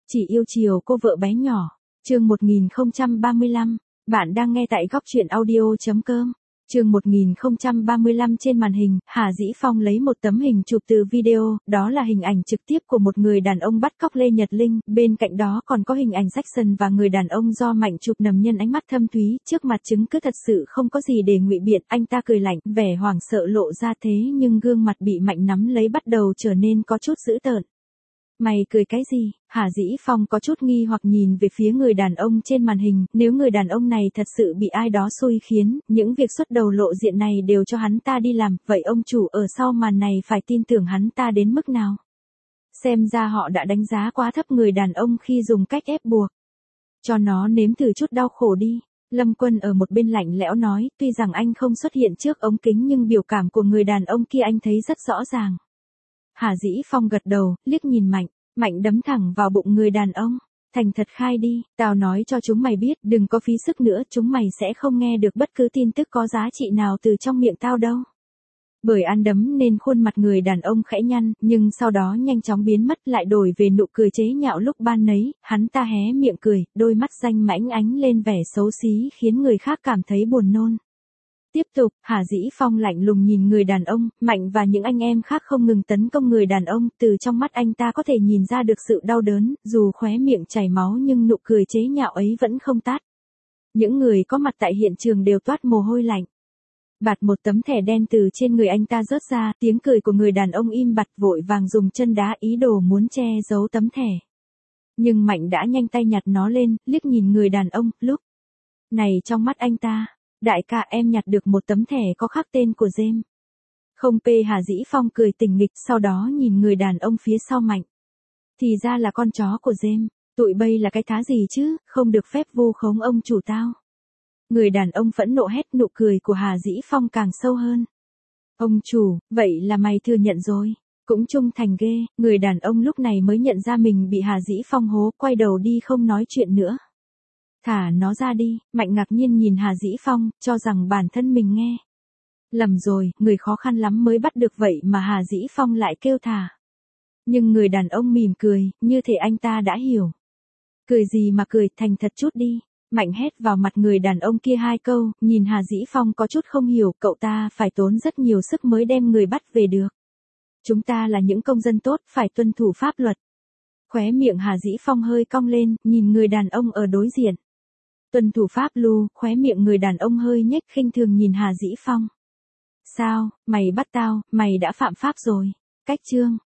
Chỉ yêu chiều cô vợ bé nhỏ. Chương 1035, bạn đang nghe tại góc truyện audio.com. Chương 1035 trên màn hình, Hà Dĩ Phong lấy một tấm hình chụp từ video, đó là hình ảnh trực tiếp của một người đàn ông bắt cóc Lê Nhật Linh, bên cạnh đó còn có hình ảnh Jackson và người đàn ông do Mạnh chụp nằm nhân ánh mắt thâm thúy, trước mặt chứng cứ thật sự không có gì để ngụy biện, anh ta cười lạnh, vẻ hoảng sợ lộ ra thế nhưng gương mặt bị Mạnh nắm lấy bắt đầu trở nên có chút dữ tợn. Mày cười cái gì? Hà Dĩ Phong có chút nghi hoặc nhìn về phía người đàn ông trên màn hình, nếu người đàn ông này thật sự bị ai đó xui khiến, những việc xuất đầu lộ diện này đều cho hắn ta đi làm, vậy ông chủ ở sau màn này phải tin tưởng hắn ta đến mức nào? Xem ra họ đã đánh giá quá thấp người đàn ông khi dùng cách ép buộc. Cho nó nếm thử chút đau khổ đi. Lâm Quân ở một bên lạnh lẽo nói, tuy rằng anh không xuất hiện trước ống kính nhưng biểu cảm của người đàn ông kia anh thấy rất rõ ràng. Hà Dĩ Phong gật đầu, liếc nhìn Mạnh, Mạnh đấm thẳng vào bụng người đàn ông. Thành thật khai đi, tao nói cho chúng mày biết, đừng có phí sức nữa, chúng mày sẽ không nghe được bất cứ tin tức có giá trị nào từ trong miệng tao đâu. Bởi ăn đấm nên khuôn mặt người đàn ông khẽ nhăn, nhưng sau đó nhanh chóng biến mất lại đổi về nụ cười chế nhạo lúc ban nấy, hắn ta hé miệng cười, đôi mắt danh mãnh ánh lên vẻ xấu xí khiến người khác cảm thấy buồn nôn. Tiếp tục, Hà Dĩ Phong lạnh lùng nhìn người đàn ông, Mạnh và những anh em khác không ngừng tấn công người đàn ông, từ trong mắt anh ta có thể nhìn ra được sự đau đớn, dù khóe miệng chảy máu nhưng nụ cười chế nhạo ấy vẫn không tắt. Những người có mặt tại hiện trường đều toát mồ hôi lạnh. Bạt một tấm thẻ đen từ trên người anh ta rớt ra, tiếng cười của người đàn ông im bặt vội vàng dùng chân đá ý đồ muốn che giấu tấm thẻ. Nhưng Mạnh đã nhanh tay nhặt nó lên, liếc nhìn người đàn ông, lúc này trong mắt anh ta. Đại ca em nhặt được một tấm thẻ có khắc tên của James. Không pê Hà Dĩ Phong cười tình nghịch sau đó nhìn người đàn ông phía sau Mạnh. Thì ra là con chó của James, tụi bây là cái thá gì chứ, không được phép vu khống ông chủ tao. Người đàn ông phẫn nộ hét nụ cười của Hà Dĩ Phong càng sâu hơn. Ông chủ, vậy là mày thừa nhận rồi, cũng trung thành ghê, người đàn ông lúc này mới nhận ra mình bị Hà Dĩ Phong hố, quay đầu đi không nói chuyện nữa. Thả nó ra đi, Mạnh ngạc nhiên nhìn Hà Dĩ Phong, cho rằng bản thân mình nghe. Lầm rồi, người khó khăn lắm mới bắt được vậy mà Hà Dĩ Phong lại kêu thả. Nhưng người đàn ông mỉm cười, như thể anh ta đã hiểu. Cười gì mà cười, thành thật chút đi. Mạnh hét vào mặt người đàn ông kia hai câu, nhìn Hà Dĩ Phong có chút không hiểu, cậu ta phải tốn rất nhiều sức mới đem người bắt về được. Chúng ta là những công dân tốt, phải tuân thủ pháp luật. Khóe miệng Hà Dĩ Phong hơi cong lên, nhìn người đàn ông ở đối diện. Tuân thủ pháp lưu, khóe miệng người đàn ông hơi nhếch khinh thường nhìn Hà Dĩ Phong. Sao, mày bắt tao, mày đã phạm pháp rồi. Cách chương.